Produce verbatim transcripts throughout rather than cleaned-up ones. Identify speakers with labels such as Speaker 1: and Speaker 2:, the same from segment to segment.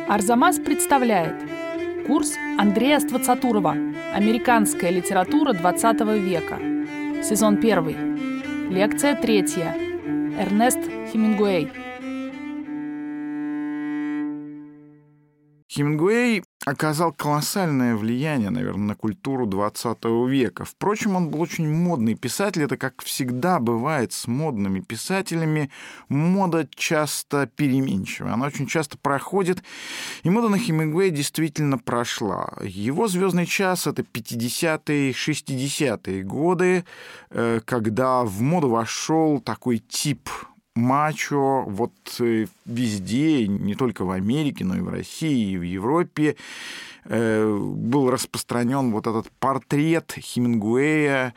Speaker 1: Арзамас представляет курс Андрея Ствацатурова «Американская литература двадцатого века». Сезон первый. Лекция третья. Эрнест Хемингуэй.
Speaker 2: Хемингуэй оказал колоссальное влияние, наверное, на культуру двадцатого века. Впрочем, он был очень модный писатель. Это, как всегда бывает с модными писателями, мода часто переменчивая. Она очень часто проходит, и мода на Хемингуэя действительно прошла. Его «Звездный час» — это пятидесятые, шестидесятые годы, когда в моду вошел такой тип мачо, вот везде, не только в Америке, но и в России, и в Европе, был распространен вот этот портрет Хемингуэя,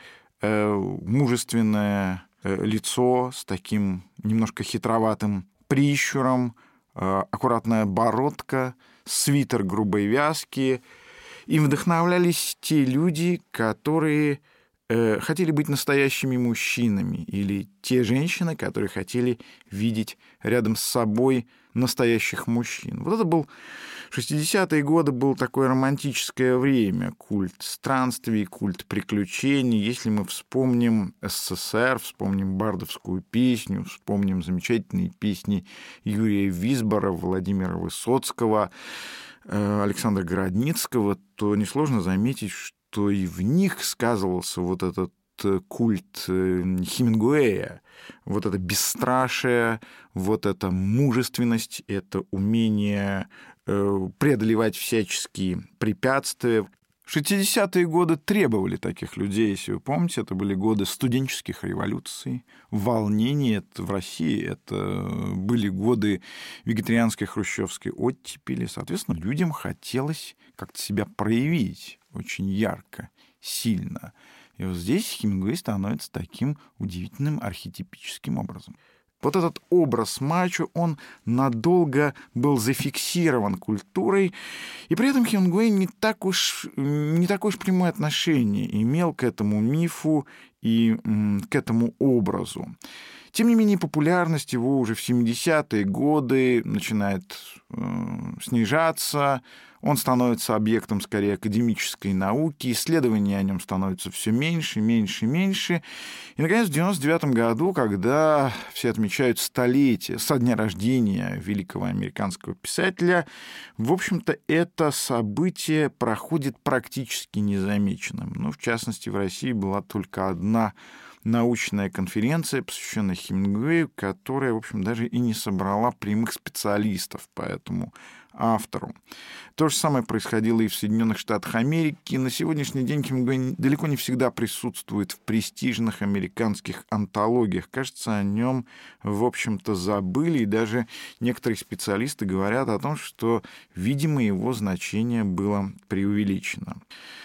Speaker 2: мужественное лицо с таким немножко хитроватым прищуром, аккуратная бородка, свитер грубой вязки. Им вдохновлялись те люди, которые хотели быть настоящими мужчинами, или те женщины, которые хотели видеть рядом с собой настоящих мужчин. Вот это был шестидесятые годы, было такое романтическое время, культ странствий, культ приключений. Если мы вспомним СССР, вспомним бардовскую песню, вспомним замечательные песни Юрия Висбора, Владимира Высоцкого, Александра Городницкого, то несложно заметить, что то и в них сказывался вот этот культ Хемингуэя, вот это бесстрашие, вот эта мужественность, это умение преодолевать всяческие препятствия. шестидесятые годы требовали таких людей, если вы помните, это были годы студенческих революций, волнений это в России, это были годы вегетарианской хрущевской оттепели. Соответственно, людям хотелось как-то себя проявить очень ярко, сильно. И вот здесь Хемингуэй становится таким удивительным архетипическим образом. Вот этот образ мачо, он надолго был зафиксирован культурой, и при этом Хемингуэй не, так уж, не такое уж прямое отношение имел к этому мифу и к этому образу. Тем не менее, популярность его уже в семидесятые годы начинает э, снижаться, он становится объектом, скорее, академической науки, исследования о нем становятся все меньше, меньше, меньше. И, наконец, в девяносто девятом году, когда все отмечают столетие со дня рождения великого американского писателя, в общем-то, это событие проходит практически незамеченным. Ну, в частности, в России была только одна научная конференция, посвященная Хемингуэю, которая, в общем, даже и не собрала прямых специалистов по этому автору. То же самое происходило и в Соединенных Штатах Америки. На сегодняшний день Хемингуэй далеко не всегда присутствует в престижных американских антологиях. Кажется, о нем, в общем-то, забыли, и даже некоторые специалисты говорят о том, что, видимо, его значение было преувеличено.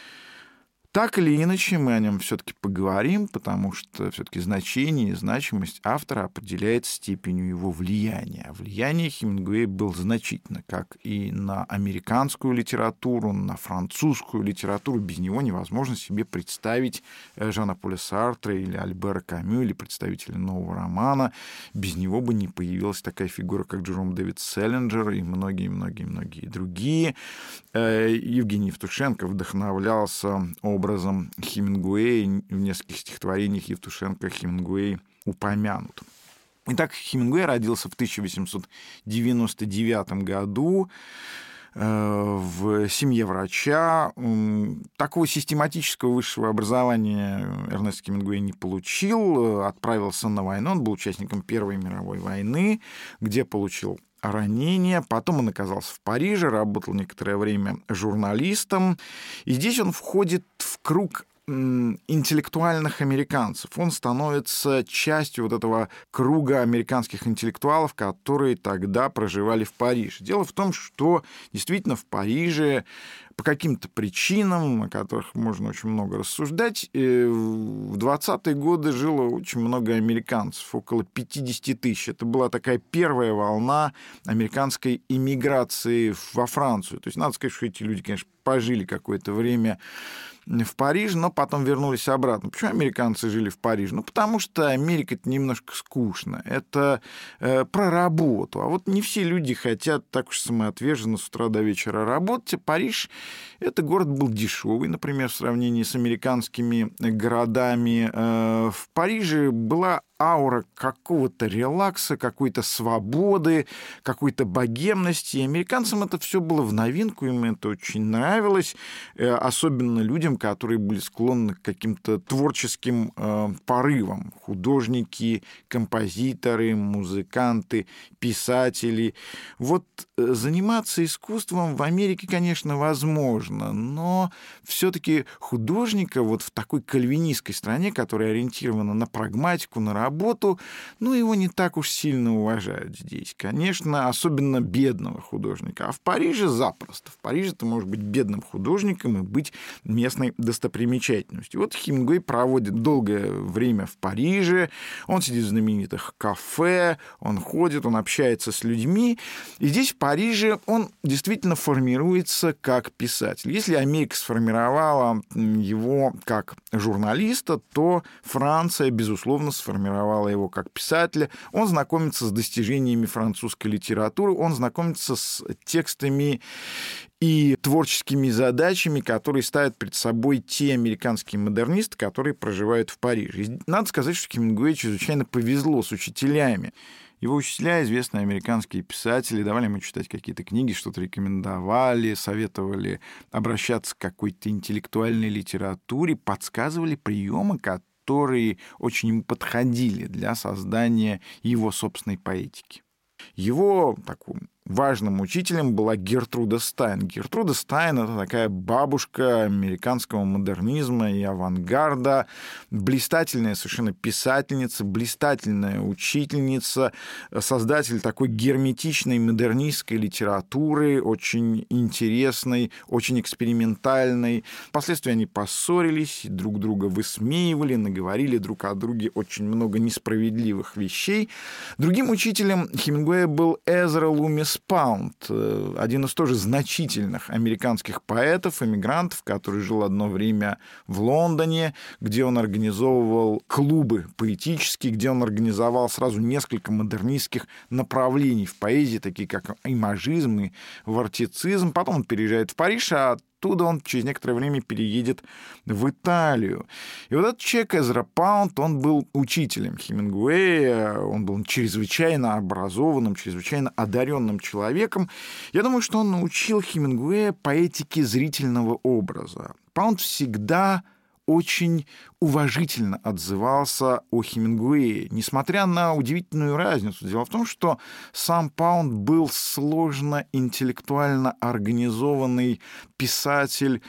Speaker 2: Так или иначе, мы о нем все-таки поговорим, потому что все-таки значение и значимость автора определяет степенью его влияния. Влияние Хемингуэя было значительно, как и на американскую литературу, на французскую литературу. Без него невозможно себе представить Жана Поля Сартра или Альбера Камю, или представителя нового романа. Без него бы не появилась такая фигура, как Джером Дэвид Селлинджер и многие-многие-многие другие. Евгений Евтушенко вдохновлялся образом Хемингуэя. В нескольких стихотворениях Евтушенко Хемингуэй упомянут. Итак, Хемингуэй родился в тысяча восемьсот девяносто девятом году в семье врача. Такого систематического высшего образования Эрнест Хемингуэй не получил. Отправился на войну. Он был участником Первой мировой войны, где получил ранение. Потом он оказался в Париже, работал некоторое время журналистом. И здесь он входит в круг интеллектуальных американцев. Он становится частью вот этого круга американских интеллектуалов, которые тогда проживали в Париже. Дело в том, что действительно в Париже по каким-то причинам, о которых можно очень много рассуждать, в двадцатые годы жило очень много американцев, около пятьдесят тысяч. Это была такая первая волна американской иммиграции во Францию. То есть надо сказать, что эти люди, конечно, пожили какое-то время в Париже, но потом вернулись обратно. Почему американцы жили в Париже? Ну, потому что Америка — это немножко скучно. Это э, про работу. А вот не все люди хотят так уж самоотверженно с утра до вечера работать. А Париж — это город был дешевый, например, в сравнении с американскими городами. Э, в Париже была аура какого-то релакса, какой-то свободы, какой-то богемности. И американцам это все было в новинку, им это очень нравилось, особенно людям, которые были склонны к каким-то творческим э, порывам. Художники, композиторы, музыканты, писатели. Вот э, заниматься искусством в Америке, конечно, возможно, но все-таки художника вот в такой кальвинистской стране, которая ориентирована на прагматику, на работу, работу, ну, его не так уж сильно уважают здесь. Конечно, особенно бедного художника. А в Париже запросто. В Париже ты можешь быть бедным художником и быть местной достопримечательностью. Вот Хемингуэй проводит долгое время в Париже, он сидит в знаменитых кафе, он ходит, он общается с людьми. И здесь, в Париже, он действительно формируется как писатель. Если Америка сформировала его как журналиста, то Франция, безусловно, сформировала его как писателя. Он знакомится с достижениями французской литературы, он знакомится с текстами и творческими задачами, которые ставят перед собой те американские модернисты, которые проживают в Париже. И надо сказать, что Хемингуэю чрезвычайно повезло с учителями. Его учителя, известные американские писатели, давали ему читать какие-то книги, что-то рекомендовали, советовали обращаться к какой-то интеллектуальной литературе, подсказывали приемы, которые которые очень ему подходили для создания его собственной поэтики. Его таким важным учителем была Гертруда Стайн. Гертруда Стайн — это такая бабушка американского модернизма и авангарда, блистательная совершенно писательница, блистательная учительница, создатель такой герметичной модернистской литературы, очень интересной, очень экспериментальной. Впоследствии они поссорились, друг друга высмеивали, наговорили друг о друге очень много несправедливых вещей. Другим учителем Хемингуэя был Эзра Лумис Паунд, один из тоже значительных американских поэтов, эмигрантов, который жил одно время в Лондоне, где он организовывал клубы поэтические, где он организовал сразу несколько модернистских направлений в поэзии, такие как имажизм и вортицизм. Потом он переезжает в Париж, а оттуда он через некоторое время переедет в Италию. И вот этот человек, Эзра Паунд, он был учителем Хемингуэя, он был чрезвычайно образованным, чрезвычайно одаренным человеком. Я думаю, что он научил Хемингуэя поэтике зрительного образа. Паунд всегда очень уважительно отзывался о Хемингуэе, несмотря на удивительную разницу. Дело в том, что сам Паунд был сложно интеллектуально организованный писатель,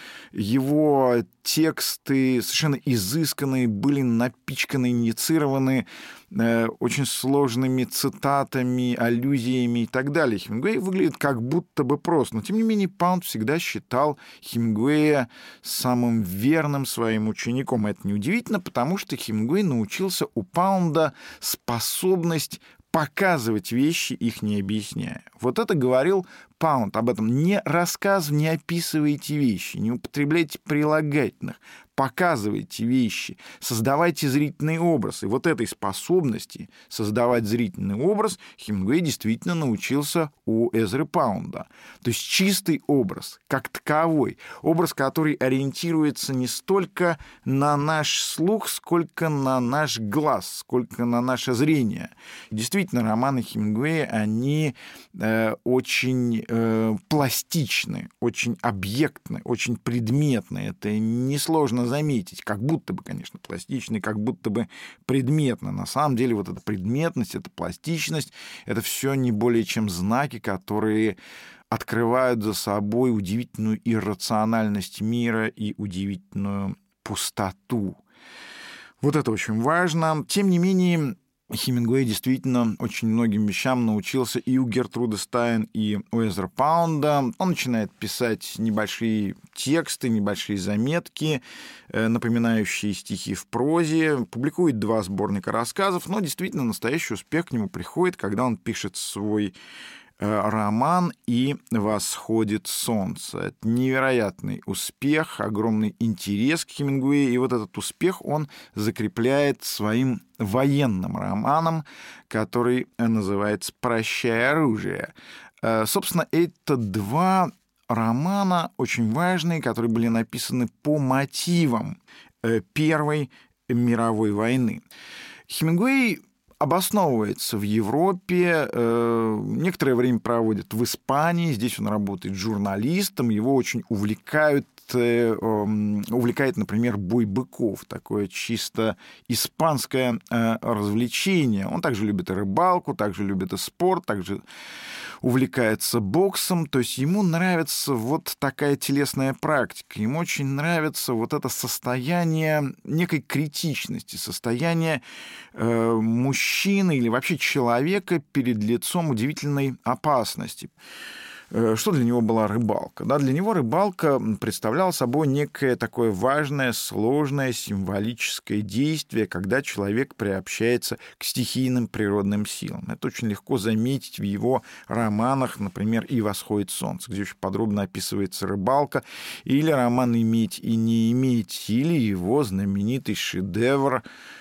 Speaker 2: его тексты совершенно изысканные, были напичканы, инициированы э, очень сложными цитатами, аллюзиями и так далее. Хемингуэй выглядит как будто бы прост, но тем не менее Паунд всегда считал Хемингуэя самым верным своим учеником. Это неудивительно, потому что Хемингуэй научился у Паунда способность показывать вещи, их не объясняя. Вот это говорил Паунд об этом. Не рассказывайте, не описывайте вещи, не употребляйте прилагательных, показывайте вещи, создавайте зрительный образ. И вот этой способности создавать зрительный образ Хемингуэй действительно научился у Эзры Паунда. То есть чистый образ, как таковой. Образ, который ориентируется не столько на наш слух, сколько на наш глаз, сколько на наше зрение. Действительно, романы Хемингуэя, они э, очень э, пластичны, очень объектны, очень предметны. Это несложно заметить, как будто бы, конечно, пластичный, как будто бы предметно. На самом деле вот эта предметность, эта пластичность, это все не более чем знаки, которые открывают за собой удивительную иррациональность мира и удивительную пустоту. Вот это очень важно. Тем не менее, Хемингуэй действительно очень многим вещам научился и у Гертруды Стайн, и у Эзра Паунда. Он начинает писать небольшие тексты, небольшие заметки, напоминающие стихи в прозе, публикует два сборника рассказов, но действительно настоящий успех к нему приходит, когда он пишет свой роман «И восходит солнце». Это невероятный успех, огромный интерес к Хемингуэю, и вот этот успех он закрепляет своим военным романом, который называется «Прощай, оружие». Собственно, это два романа очень важные, которые были написаны по мотивам Первой мировой войны. Хемингуэй обосновывается в Европе, некоторое время проводит в Испании, здесь он работает журналистом, его очень увлекают, увлекает, например, бой быков, такое чисто испанское развлечение. Он также любит и рыбалку, также любит и спорт, также увлекается боксом, то есть ему нравится вот такая телесная практика, ему очень нравится вот это состояние некой критичности, состояние э, мужчины или вообще человека перед лицом удивительной опасности. Что для него была рыбалка? Да, для него рыбалка представляла собой некое такое важное, сложное, символическое действие, когда человек приобщается к стихийным природным силам. Это очень легко заметить в его романах, например, «И восходит солнце», где очень подробно описывается рыбалка, или роман «Иметь и не иметь», или его знаменитый шедевр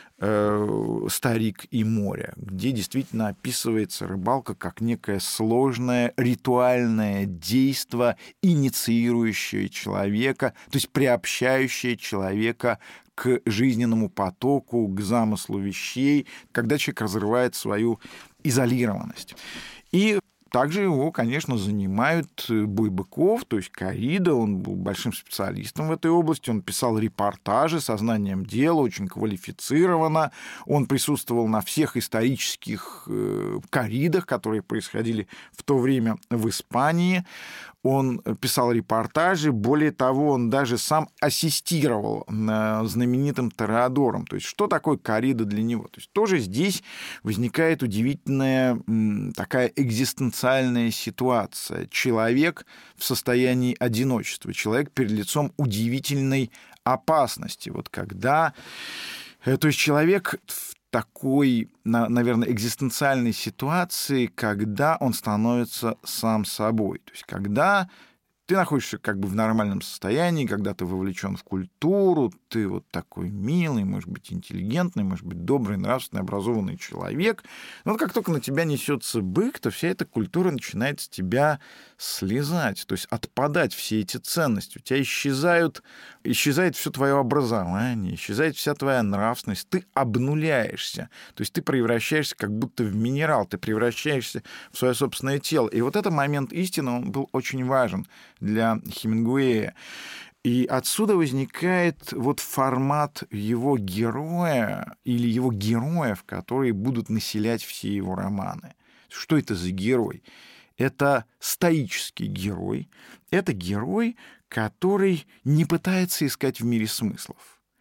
Speaker 2: «Старик и море», где действительно описывается рыбалка как некое сложное ритуальное действо, инициирующее человека, то есть приобщающее человека к жизненному потоку, к замыслу вещей, когда человек разрывает свою изолированность. И также его, конечно, занимают бой быков, то есть коррида, он был большим специалистом в этой области, он писал репортажи со знанием дела, очень квалифицированно, он присутствовал на всех исторических корридах, которые происходили в то время в Испании, он писал репортажи, более того, он даже сам ассистировал знаменитым Тореадором. То есть что такое коррида для него? То есть тоже здесь возникает удивительная такая экзистенциальная ситуация. Человек в состоянии одиночества, человек перед лицом удивительной опасности. Вот когда... То есть человек в такой, наверное, экзистенциальной ситуации, когда он становится сам собой. То есть когда ты находишься как бы в нормальном состоянии, когда ты вовлечен в культуру, ты вот такой милый, может быть, интеллигентный, может быть, добрый, нравственный, образованный человек. Но вот как только на тебя несется бык, то вся эта культура начинает с тебя слезать, то есть отпадать все эти ценности. У тебя исчезают, исчезает все твое образование, исчезает вся твоя нравственность, ты обнуляешься, то есть ты превращаешься как будто в минерал, ты превращаешься в свое собственное тело. И вот этот момент истины, он был очень важен для Хемингуэя. И отсюда возникает вот формат его героя или его героев, которые будут населять все его романы. Что это за герой? Это стоический герой. Это герой, который не пытается искать в мире смыслов.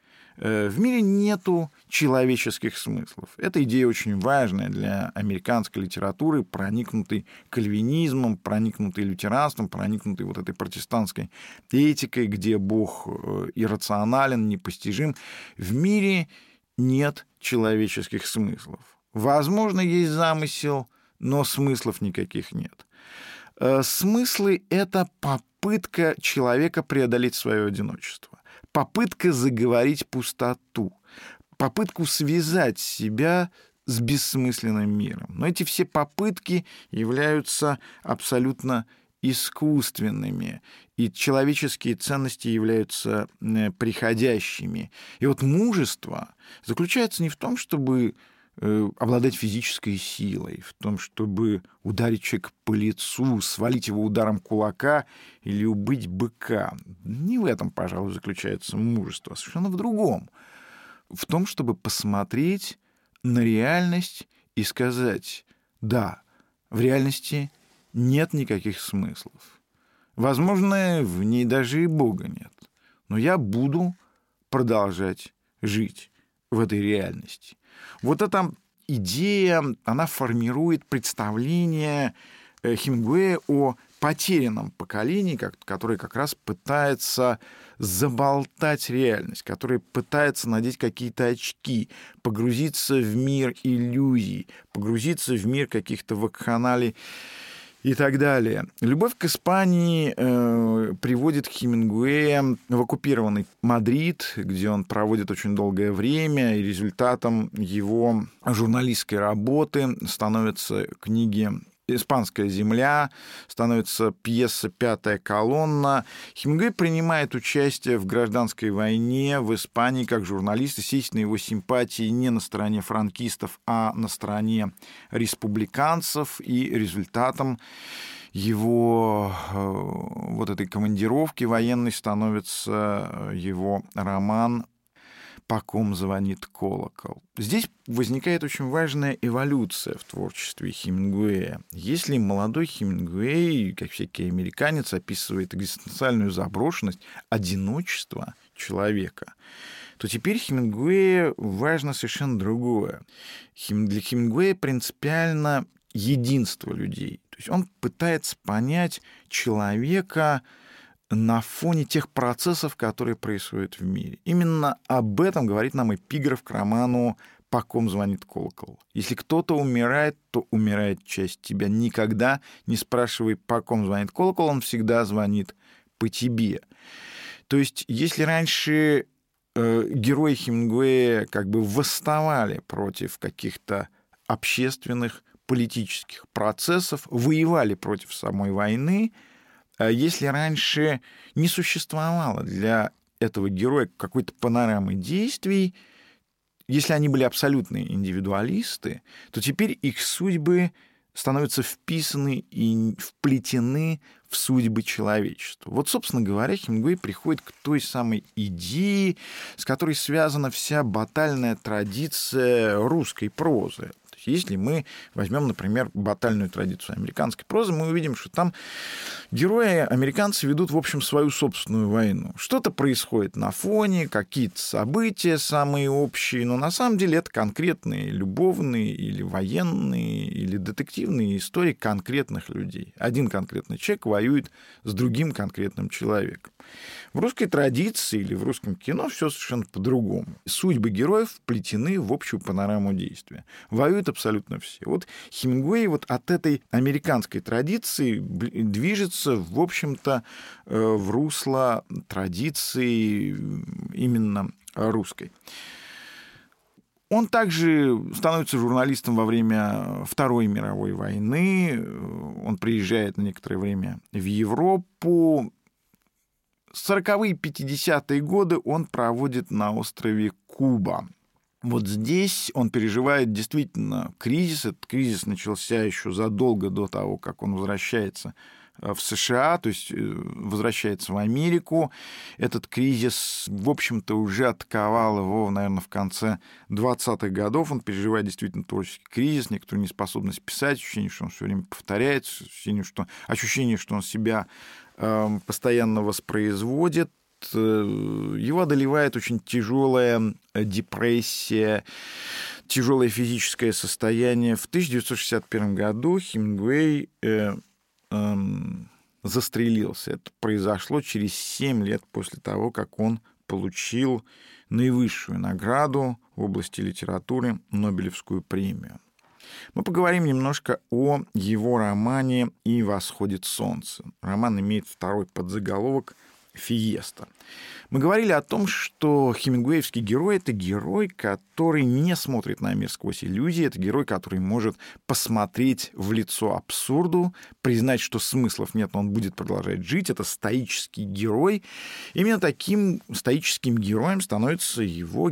Speaker 2: В мире нету человеческих смыслов. Эта идея очень важная для американской литературы, проникнутой кальвинизмом, проникнутой лютеранством, проникнутой вот этой протестантской этикой, где Бог иррационален, непостижим. В мире нет человеческих смыслов. Возможно, есть замысел, но смыслов никаких нет. Смыслы — это попытка человека преодолеть свое одиночество. Попытка заговорить пустоту, попытку связать себя с бессмысленным миром. Но эти все попытки являются абсолютно искусственными, и человеческие ценности являются приходящими. И вот мужество заключается не в том, чтобы обладать физической силой, в том, чтобы ударить человека по лицу, свалить его ударом кулака или убить быка. Не в этом, пожалуй, заключается мужество, а совершенно в другом. В том, чтобы посмотреть на реальность и сказать: да, в реальности нет никаких смыслов. Возможно, в ней даже и Бога нет. Но я буду продолжать жить в этой реальности. Вот эта идея, она формирует представление Хемингуэя о потерянном поколении, которое как раз пытается заболтать реальность, которое пытается надеть какие-то очки, погрузиться в мир иллюзий, погрузиться в мир каких-то вакханалий и так далее. Любовь к Испании э, приводит Хемингуэя в оккупированный Мадрид, где он проводит очень долгое время, и результатом его журналистской работы становятся книги «Испанская земля», становится пьеса «Пятая колонна». Хемингуэй принимает участие в гражданской войне в Испании как журналист. Естественно, его симпатии не на стороне франкистов, а на стороне республиканцев. И результатом его вот этой командировки военной становится его роман «По ком звонит колокол». Здесь возникает очень важная эволюция в творчестве Хемингуэя. Если молодой Хемингуэй, как всякий американец, описывает экзистенциальную заброшенность, одиночество человека, то теперь Хемингуэю важно совершенно другое. Для Хемингуэя принципиально единство людей. То есть он пытается понять человека на фоне тех процессов, которые происходят в мире. Именно об этом говорит нам эпиграф к роману «По ком звонит колокол». Если кто-то умирает, то умирает часть тебя. Никогда не спрашивай, по ком звонит колокол, он всегда звонит по тебе. То есть если раньше э, герои Хемингуэя как бы восставали против каких-то общественных, политических процессов, воевали против самой войны, если раньше не существовало для этого героя какой-то панорамы действий, если они были абсолютные индивидуалисты, то теперь их судьбы становятся вписаны и вплетены в судьбы человечества. Вот, собственно говоря, Хемингуэй приходит к той самой идее, с которой связана вся батальная традиция русской прозы. Если мы возьмем, например, батальную традицию американской прозы, мы увидим, что там герои американцы ведут, в общем, свою собственную войну. Что-то происходит на фоне, какие-то события самые общие, но на самом деле это конкретные любовные или военные или детективные истории конкретных людей. Один конкретный человек воюет с другим конкретным человеком. В русской традиции или в русском кино все совершенно по-другому. Судьбы героев вплетены в общую панораму действия. Воюют абсолютно все. Вот Хемингуэй вот от этой американской традиции движется, в общем-то, в русло традиции именно русской. Он также становится журналистом во время Второй мировой войны. Он приезжает на некоторое время в Европу. сороковые, пятидесятые годы он проводит на острове Куба. Вот здесь он переживает действительно кризис. Этот кризис начался еще задолго до того, как он возвращается в США, то есть возвращается в Америку. Этот кризис, в общем-то, уже атаковал его, наверное, в конце двадцатых годов. Он переживает действительно творческий кризис, некоторую неспособность писать, ощущение, что он все время повторяется, ощущение, что, ощущение, что он себя э, постоянно воспроизводит. Его одолевает очень тяжелая депрессия, тяжелое физическое состояние. В тысяча девятьсот шестьдесят первом году Хемингуэй э, э, застрелился. Это произошло через семь лет после того, как он получил наивысшую награду в области литературы — Нобелевскую премию. Мы поговорим немножко о его романе «И восходит солнце». Роман имеет второй подзаголовок «Фиеста». Мы говорили о том, что хемингуэевский герой — это герой, который не смотрит на мир сквозь иллюзии, это герой, который может посмотреть в лицо абсурду, признать, что смыслов нет, но он будет продолжать жить. Это стоический герой. Именно таким стоическим героем становится его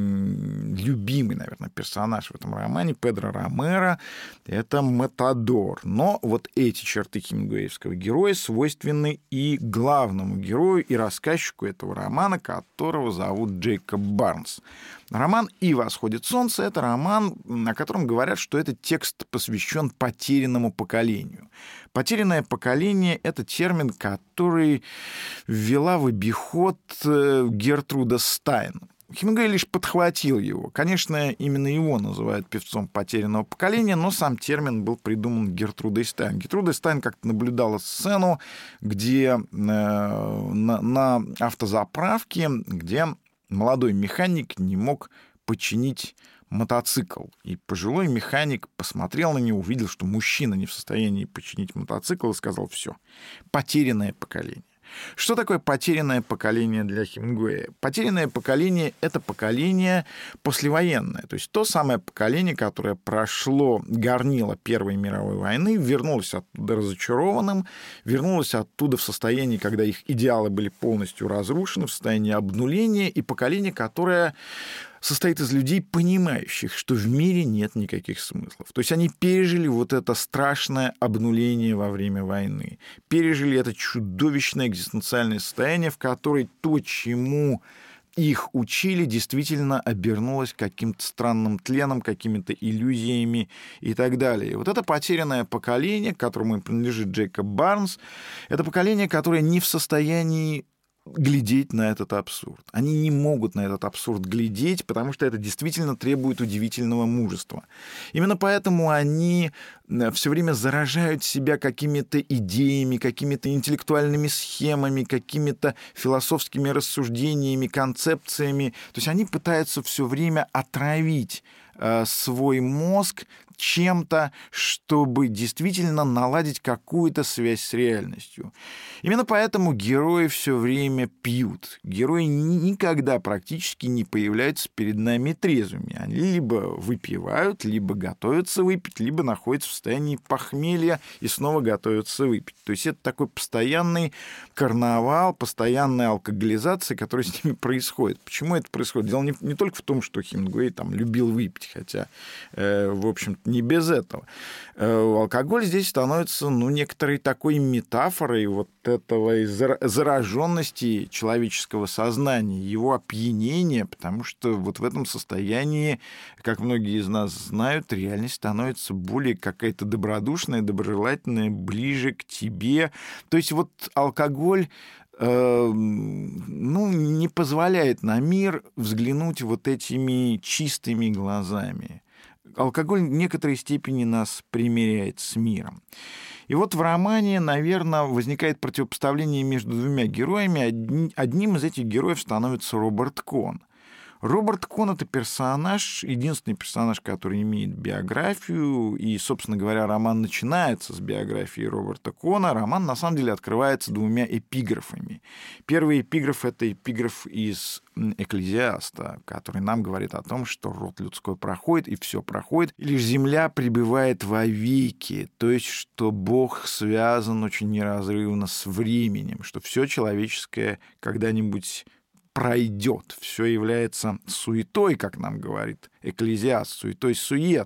Speaker 2: любимый, наверное, персонаж в этом романе — Педро Ромеро. Это Матадор. Но вот эти черты хемингуэевского героя свойственны и главному герою, и рассказчику этого романа, романа, которого зовут Джейкоб Барнс. Роман «И восходит солнце» — это роман, о котором говорят, что этот текст посвящен потерянному поколению. Потерянное поколение — это термин, который ввела в обиход Гертруда Стайн. Хемингуэй лишь подхватил его. Конечно, именно его называют певцом потерянного поколения, но сам термин был придуман Гертрудой Стайн. Гертруда Стайн как-то наблюдала сцену, где э, на, на автозаправке, где молодой механик не мог починить мотоцикл. И пожилой механик посмотрел на него, увидел, что мужчина не в состоянии починить мотоцикл, и сказал: все, потерянное поколение. Что такое потерянное поколение для Хемингуэя? Потерянное поколение — это поколение послевоенное. То есть то самое поколение, которое прошло горнило Первой мировой войны, вернулось оттуда разочарованным, вернулось оттуда в состоянии, когда их идеалы были полностью разрушены, в состоянии обнуления, и поколение, которое состоит из людей, понимающих, что в мире нет никаких смыслов. То есть они пережили вот это страшное обнуление во время войны, пережили это чудовищное экзистенциальное состояние, в которое то, чему их учили, действительно обернулось каким-то странным тленом, какими-то иллюзиями и так далее. И вот это потерянное поколение, к которому принадлежит Джейкоб Барнс, это поколение, которое не в состоянии глядеть на этот абсурд. Они не могут на этот абсурд глядеть, потому что это действительно требует удивительного мужества. Именно поэтому они все время заражают себя какими-то идеями, какими-то интеллектуальными схемами, какими-то философскими рассуждениями, концепциями. То есть они пытаются все время отравить э, свой мозг чем-то, чтобы действительно наладить какую-то связь с реальностью. Именно поэтому герои все время пьют. Герои никогда практически не появляются перед нами трезвыми. Они либо выпивают, либо готовятся выпить, либо находятся в состоянии похмелья и снова готовятся выпить. То есть это такой постоянный карнавал, постоянная алкоголизация, которая с ними происходит. Почему это происходит? Дело не, не только в том, что Хемингуэй там любил выпить, хотя, э, в общем-то, не без этого. Алкоголь здесь становится, ну, некоторой такой метафорой вот этого зараженности человеческого сознания, его опьянения, потому что вот в этом состоянии, как многие из нас знают, реальность становится более какая-то добродушная, доброжелательная, ближе к тебе. То есть вот алкоголь ну, не позволяет на мир взглянуть вот этими чистыми глазами. Алкоголь в некоторой степени нас примиряет с миром. И вот в романе, наверное, возникает противопоставление между двумя героями. Одним из этих героев становится Роберт Кон. Роберт Кон — это персонаж, единственный персонаж, который имеет биографию, и, собственно говоря, роман начинается с биографии Роберта Кона. Роман, на самом деле, открывается двумя эпиграфами. Первый эпиграф — это эпиграф из «Экклезиаста», который нам говорит о том, что род людской проходит, и все проходит, и лишь земля пребывает вовеки, то есть, что Бог связан очень неразрывно с временем, что все человеческое когда-нибудь пройдет. Все является суетой, как нам говорит Экклезиаст, суетой сует.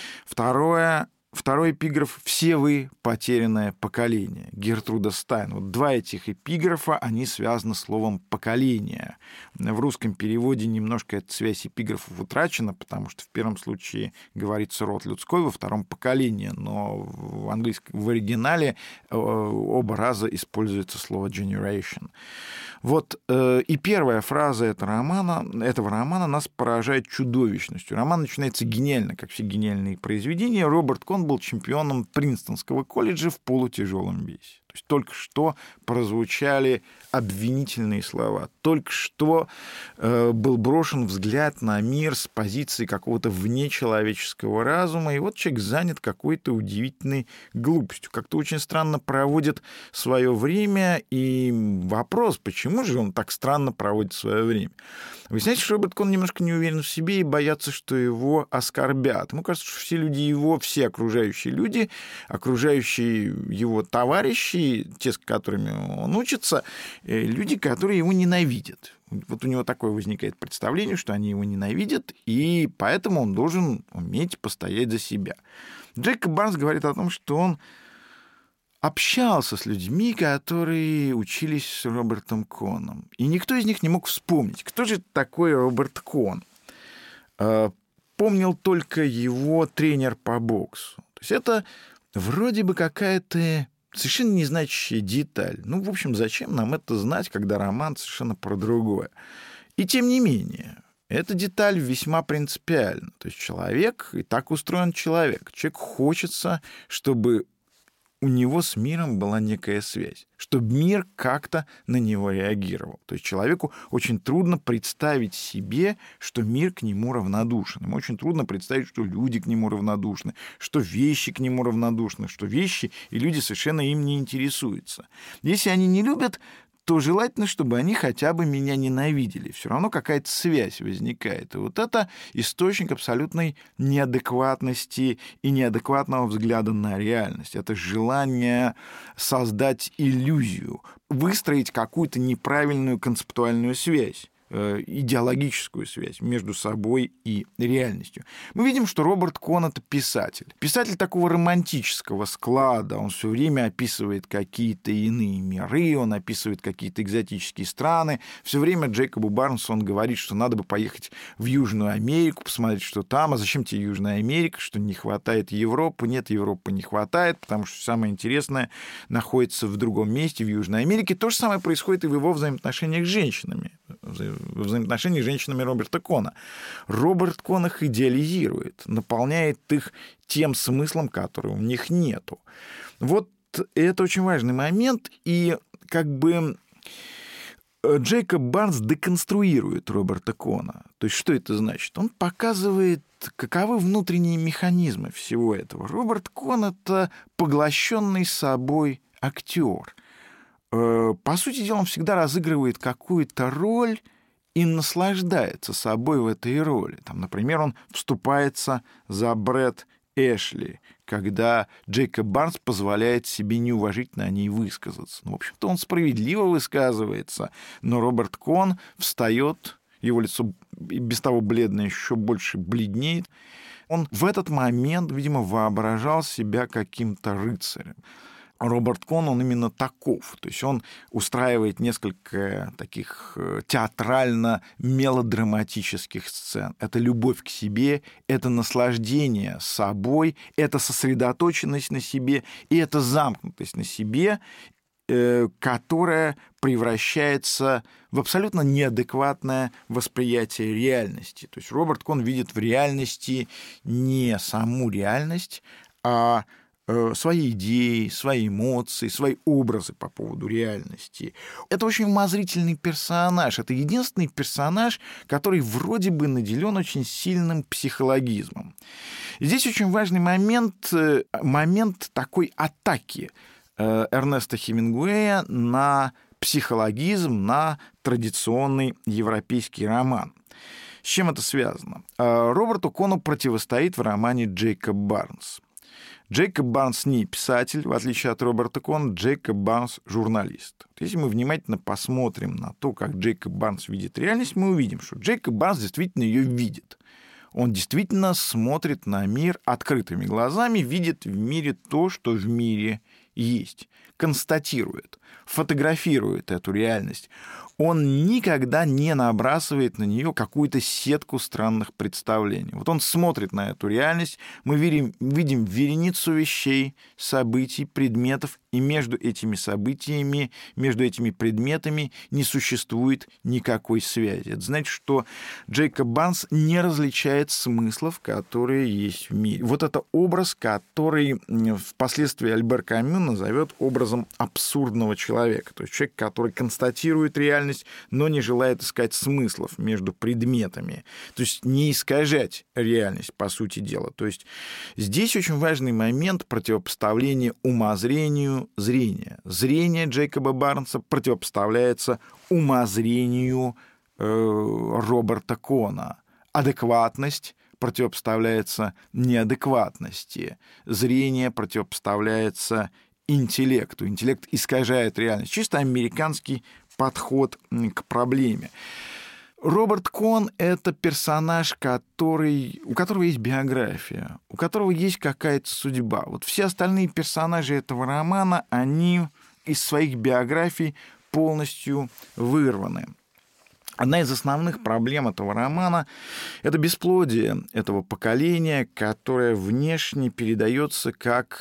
Speaker 2: Второе, второй эпиграф «Все вы потерянное поколение» Гертруда Стайн. Вот два этих эпиграфа, они связаны словом «поколение». В русском переводе немножко эта связь эпиграфов утрачена, потому что в первом случае говорится «род людской», во втором «поколение», но в английском, в оригинале оба раза используется слово «generation». Вот э, и первая фраза этого романа, этого романа нас поражает чудовищностью. Роман начинается гениально, как все гениальные произведения. Роберт Кон был чемпионом Принстонского колледжа в полутяжелом весе. То есть только что прозвучали обвинительные слова, только что э, был брошен взгляд на мир с позиции какого-то внечеловеческого разума, и вот человек занят какой-то удивительной глупостью, как-то очень странно проводит свое время, и вопрос, почему же он так странно проводит свое время? Выясняется, что Роберт Кон немножко не уверен в себе и боятся, что его оскорбят. Ему кажется, что все люди его, все окружающие люди, окружающие его товарищи, те, с которыми он учится, люди, которые его ненавидят. Вот у него такое возникает представление, что они его ненавидят, и поэтому он должен уметь постоять за себя. Джейкоб Барнс говорит о том, что он общался с людьми, которые учились с Робертом Коном. И никто из них не мог вспомнить, кто же такой Роберт Кон. Помнил только его тренер по боксу. То есть это вроде бы какая-то совершенно незначащая деталь. Ну, в общем, зачем нам это знать, когда роман совершенно про другое? И тем не менее, эта деталь весьма принципиальна. То есть человек, и так устроен человек. Человек хочется, чтобы у него с миром была некая связь, чтобы мир как-то на него реагировал. То есть человеку очень трудно представить себе, что мир к нему равнодушен. Ему очень трудно представить, что люди к нему равнодушны, что вещи к нему равнодушны, что вещи и люди совершенно им не интересуются. Если они не любят, то желательно, чтобы они хотя бы меня ненавидели. Все равно какая-то связь возникает. И вот это источник абсолютной неадекватности и неадекватного взгляда на реальность. Это желание создать иллюзию, выстроить какую-то неправильную концептуальную связь, идеологическую связь между собой и реальностью. Мы видим, что Роберт Коон — это писатель. Писатель такого романтического склада. Он все время описывает какие-то иные миры, он описывает какие-то экзотические страны. Все время Джейкобу Барнсу он говорит, что надо бы поехать в Южную Америку, посмотреть, что там. А зачем тебе Южная Америка? Что не хватает Европы? Нет, Европы не хватает, потому что самое интересное находится в другом месте, в Южной Америке. То же самое происходит и в его взаимоотношениях с женщинами. В взаимоотношениях с женщинами Роберта Коона. Роберт Коон их идеализирует, наполняет их тем смыслом, который у них нету. Вот это очень важный момент, и как бы Джейкоб Барнс деконструирует Роберта Коона. То есть что это значит? Он показывает, каковы внутренние механизмы всего этого. Роберт Коон — это поглощенный собой актер. По сути дела, он всегда разыгрывает какую-то роль и наслаждается собой в этой роли. Там, например, он вступается за Брэд Эшли, когда Джейкоб Барнс позволяет себе неуважительно о ней высказаться. Ну, в общем-то, он справедливо высказывается, но Роберт Коон встает, его лицо без того бледное еще больше бледнеет. Он в этот момент, видимо, воображал себя каким-то рыцарем. Роберт Коон, он именно таков. То есть он устраивает несколько таких театрально-мелодраматических сцен. Это любовь к себе, это наслаждение собой, это сосредоточенность на себе и это замкнутость на себе, которая превращается в абсолютно неадекватное восприятие реальности. То есть Роберт Коон видит в реальности не саму реальность, а свои идеи, свои эмоции, свои образы по поводу реальности. Это очень умозрительный персонаж. Это единственный персонаж, который вроде бы наделен очень сильным психологизмом. И здесь очень важный момент, момент такой атаки Эрнеста Хемингуэя на психологизм, на традиционный европейский роман. С чем это связано? Роберту Коону противостоит в романе Джейкоб Барнс. Джейкоб Барнс не писатель, в отличие от Роберта Коона, Джейкоб Барнс — журналист. Если мы внимательно посмотрим на то, как Джейкоб Барнс видит реальность, мы увидим, что Джейкоб Барнс действительно ее видит. Он действительно смотрит на мир открытыми глазами, видит в мире то, что в мире есть, констатирует, фотографирует эту реальность. Он никогда не набрасывает на нее какую-то сетку странных представлений. Вот он смотрит на эту реальность, мы видим, видим вереницу вещей, событий, предметов, и между этими событиями, между этими предметами не существует никакой связи. Это значит, что Джейкоб Барнс не различает смыслов, которые есть в мире. Вот это образ, который впоследствии Альбер Камю назовет образом абсурдного человека. То есть человек, который констатирует реальность, но не желает искать смыслов между предметами. То есть не искажать реальность, по сути дела. То есть здесь очень важный момент противопоставления умозрению зрения. Зрение Джейкоба Барнса противопоставляется умозрению э, Роберта Коона. Адекватность противопоставляется неадекватности. Зрение противопоставляется интеллекту. Интеллект искажает реальность. Чисто американский подход к проблеме. Роберт Коон — это персонаж, который, у которого есть биография, у которого есть какая-то судьба. Вот все остальные персонажи этого романа, они из своих биографий полностью вырваны. Одна из основных проблем этого романа — это бесплодие этого поколения, которое внешне передается как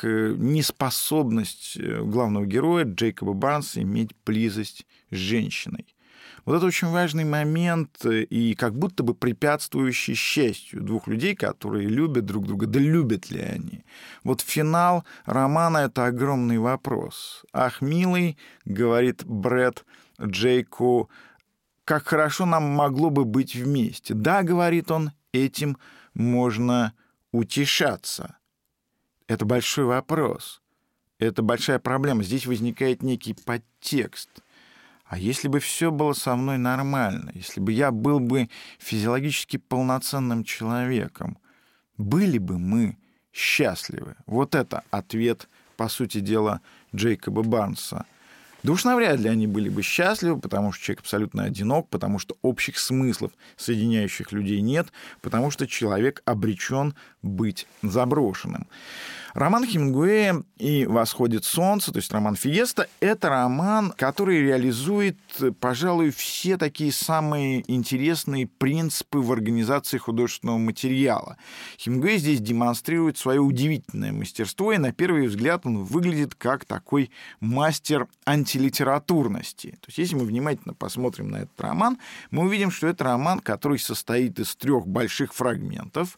Speaker 2: неспособность главного героя Джейкоба Барнса иметь близость с женщиной. Вот это очень важный момент и как будто бы препятствующий счастью двух людей, которые любят друг друга. Да любят ли они? Вот финал романа — это огромный вопрос. «Ах, милый, — говорит Брэд Джейку, — как хорошо нам могло бы быть вместе. Да, — говорит он, — этим можно утешаться». Это большой вопрос. Это большая проблема. Здесь возникает некий подтекст. А если бы все было со мной нормально, если бы я был бы физиологически полноценным человеком, были бы мы счастливы? Вот это ответ, по сути дела, Джейкоба Барнса. Да уж навряд ли они были бы счастливы, потому что человек абсолютно одинок, потому что общих смыслов, соединяющих людей, нет, потому что человек обречен быть заброшенным. Роман Хемингуэя «И восходит солнце», то есть роман Фиеста, это роман, который реализует, пожалуй, все такие самые интересные принципы в организации художественного материала. Хемингуэй здесь демонстрирует свое удивительное мастерство, и на первый взгляд он выглядит как такой мастер антилитературности. То есть если мы внимательно посмотрим на этот роман, мы увидим, что это роман, который состоит из трех больших фрагментов,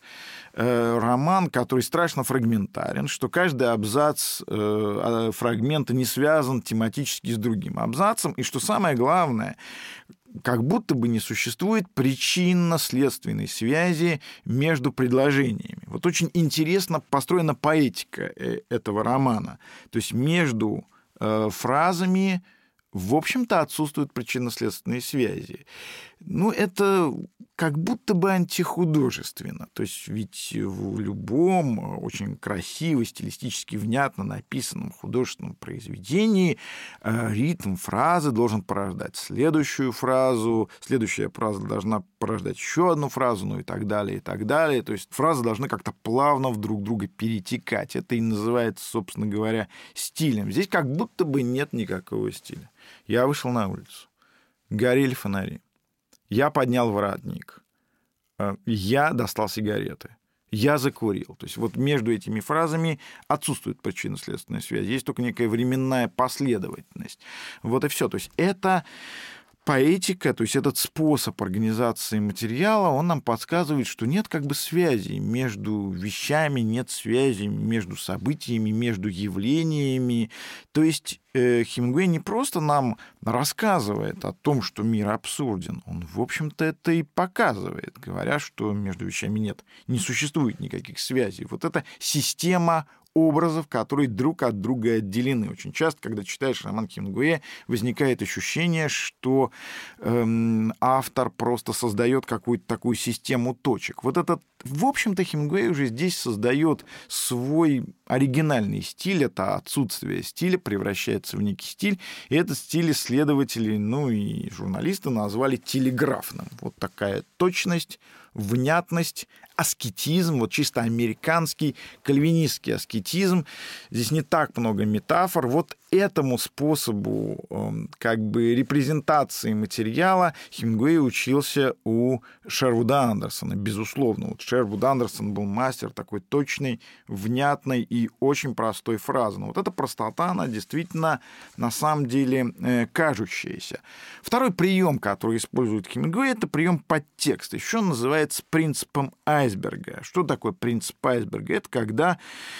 Speaker 2: роман, который страшно фрагментарен, что каждый абзац э, фрагмента не связан тематически с другим абзацем, и что самое главное, как будто бы не существует причинно-следственной связи между предложениями. Вот очень интересно построена поэтика этого романа. То есть между э, фразами, в общем-то, отсутствуют причинно-следственные связи. Ну, это как будто бы антихудожественно. То есть ведь в любом очень красиво, стилистически внятно написанном художественном произведении ритм фразы должен порождать следующую фразу, следующая фраза должна порождать еще одну фразу, ну и так далее, и так далее. То есть фразы должны как-то плавно в друг друга перетекать. Это и называется, собственно говоря, стилем. Здесь как будто бы нет никакого стиля. Я вышел на улицу. Горели фонари. Я поднял воротник. Я достал сигареты. Я закурил. То есть вот между этими фразами отсутствует причинно-следственная связь. Есть только некая временная последовательность. Вот и все. То есть это поэтика, то есть этот способ организации материала, он нам подсказывает, что нет как бы связи между вещами, нет связи между событиями, между явлениями. То есть э, Хемингуэй не просто нам рассказывает о том, что мир абсурден, он, в общем-то, это и показывает, говоря, что между вещами нет, не существует никаких связей. Вот эта система образов, которые друг от друга отделены. Очень часто, когда читаешь роман Хемингуэя, возникает ощущение, что эм, автор просто создает какую-то такую систему точек. Вот этот, в общем-то, Хемингуэй уже здесь создает свой оригинальный стиль. Это отсутствие стиля превращается в некий стиль. И этот стиль исследователи, ну и журналисты назвали телеграфным. Вот такая точность, внятность, аскетизм, вот чисто американский кальвинистский аскетизм. Здесь не так много метафор. Вот этому способу как бы репрезентации материала Хемингуэй учился у Шервуда Андерсона, безусловно. Вот Шервуд Андерсон был мастер такой точной, внятной и очень простой фразы. Но вот эта простота, она действительно на самом деле кажущаяся. Второй прием, который использует Хемингуэй, это прием подтекста. Еще он называется принципом айсберга. Что такое принцип айсберга? Это когда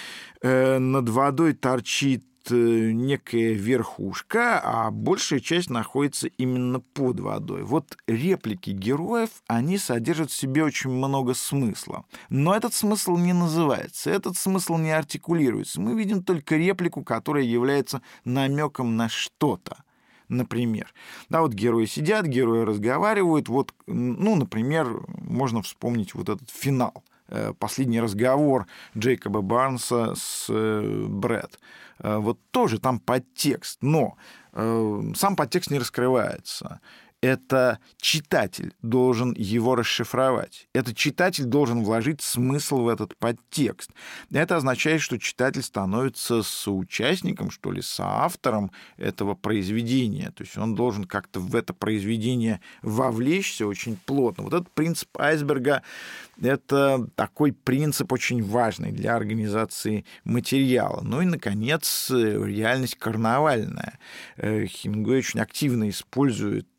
Speaker 2: э, над водой торчит некая верхушка, а большая часть находится именно под водой. Вот реплики героев, они содержат в себе очень много смысла. Но этот смысл не называется, этот смысл не артикулируется. Мы видим только реплику, которая является намеком на что-то. Например, да, вот герои сидят, герои разговаривают. Вот, ну, например, можно вспомнить вот этот финал. Последний разговор Джейкоба Барнса с Брэд. Вот тоже там подтекст, но сам подтекст не раскрывается. Это читатель должен его расшифровать. Этот читатель должен вложить смысл в этот подтекст. Это означает, что читатель становится соучастником, что ли, соавтором этого произведения. То есть он должен как-то в это произведение вовлечься очень плотно. Вот этот принцип айсберга — это такой принцип очень важный для организации материала. Ну и, наконец, реальность карнавальная. Хемингуэй очень активно использует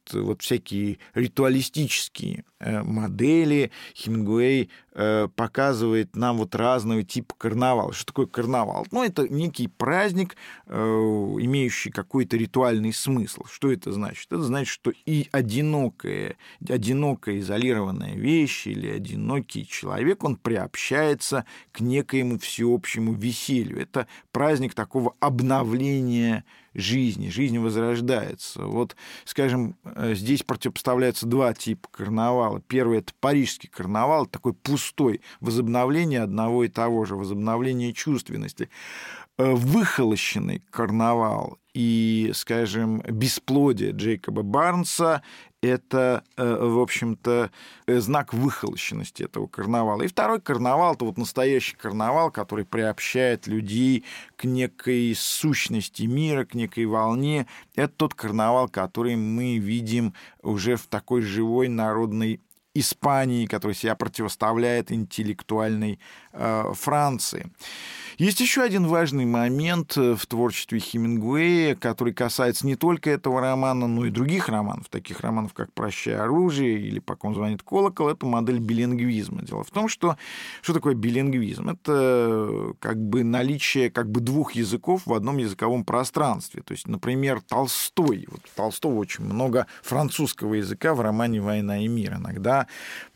Speaker 2: вот всякие ритуалистические модели. Хемингуэй показывает нам вот разного типа карнавал. Что такое карнавал? Ну, это некий праздник, имеющий какой-то ритуальный смысл. Что это значит? Это значит, что и одинокая, одинокая изолированная вещь или одинокий человек, он приобщается к некоему всеобщему веселью. Это праздник такого обновления жизни. Жизнь возрождается. Вот, скажем, здесь противопоставляются два типа карнавала. Первый — это парижский карнавал, такой пустой, возобновление одного и того же, возобновление чувственности. Выхолощенный карнавал и, скажем, бесплодие Джейкоба Барнса — это, в общем-то, знак выхолощенности этого карнавала. И второй карнавал — это вот настоящий карнавал, который приобщает людей к некой сущности мира, к некой волне. Это тот карнавал, который мы видим уже в такой живой народной Испании, который себя противоставляет интеллектуальной э, Франции. Есть еще один важный момент в творчестве Хемингуэя, который касается не только этого романа, но и других романов, таких романов, как «Прощай, оружие» или «По ком звонит колокол». Это модель билингвизма. Дело в том, что что такое билингвизм? Это как бы наличие как бы двух языков в одном языковом пространстве. То есть, например, Толстой. Вот у Толстого очень много французского языка в романе «Война и мир». Иногда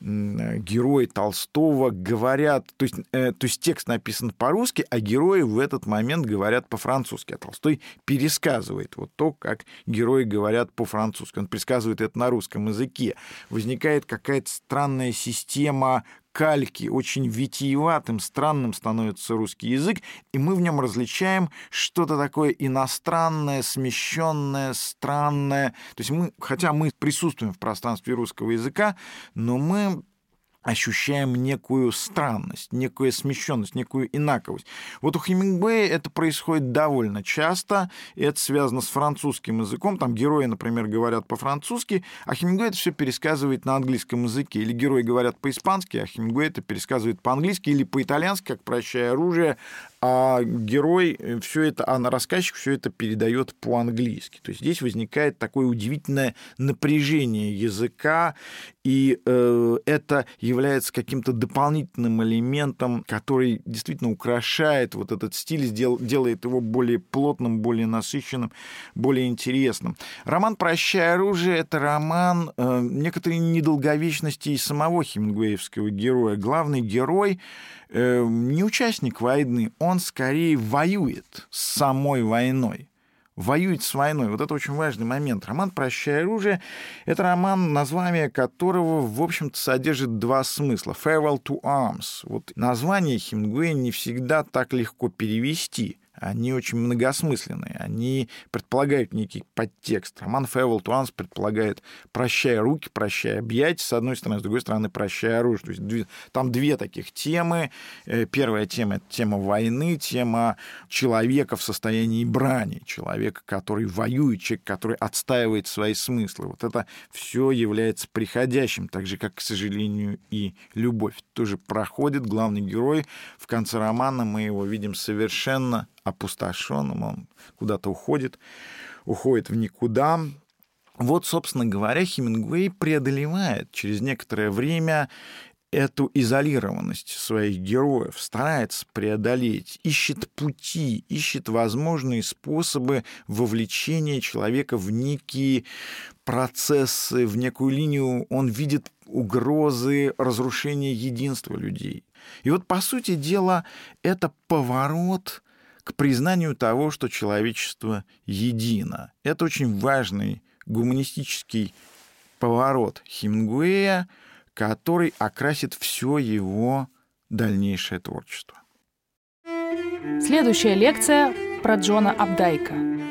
Speaker 2: герои Толстого говорят, то есть, э, то есть текст написан по-русски, а герои в этот момент говорят по-французски. А Толстой пересказывает вот то, как герои говорят по-французски. Он пересказывает это на русском языке. Возникает какая-то странная система кальки, очень витиеватым, странным становится русский язык, и мы в нем различаем что-то такое иностранное, смещенное, странное. То есть мы, хотя мы присутствуем в пространстве русского языка, но мы ощущаем некую странность, некую смещенность, некую инаковость. Вот у Хемингуэя это происходит довольно часто, и это связано с французским языком. Там герои, например, говорят по-французски, а Хемингуэй это все пересказывает на английском языке. Или герои говорят по-испански, а Хемингуэй это пересказывает по-английски или по-итальянски, как «Прощай, оружие», а герой все это, а рассказчик все это передает по-английски. То есть здесь возникает такое удивительное напряжение языка, и э, это является каким-то дополнительным элементом, который действительно украшает вот этот стиль, дел, делает его более плотным, более насыщенным, более интересным. Роман «Прощай, оружие» — это роман э, некоторой недолговечности и самого хемингуэевского героя. Главный герой э, не участник войны, он скорее воюет с самой войной. Воюет с войной. Вот это очень важный момент. Роман «Прощай, оружие» — это роман, название которого, в общем-то, содержит два смысла. «Farewell to arms». Вот название Хемингуэя не всегда так легко перевести. Они очень многосмысленные, они предполагают некий подтекст. Роман «Farewell to arms» предполагает «прощай руки», «прощай объятия», с одной стороны, с другой стороны «прощай оружие». То есть там две таких темы. Первая тема — это тема войны, тема человека в состоянии брани, человека, который воюет, человек, который отстаивает свои смыслы. Вот это все является приходящим, так же, как, к сожалению, и любовь. Тоже проходит главный герой. В конце романа мы его видим совершенно опустошенным, он куда-то уходит, уходит в никуда. Вот, собственно говоря, Хемингуэй преодолевает через некоторое время эту изолированность своих героев, старается преодолеть, ищет пути, ищет возможные способы вовлечения человека в некие процессы, в некую линию. Он видит угрозы разрушения единства людей. И вот, по сути дела, это поворот к признанию того, что человечество едино. Это очень важный гуманистический поворот Хемингуэя, который окрасит все его дальнейшее творчество.
Speaker 1: Следующая лекция про Джона Апдайка.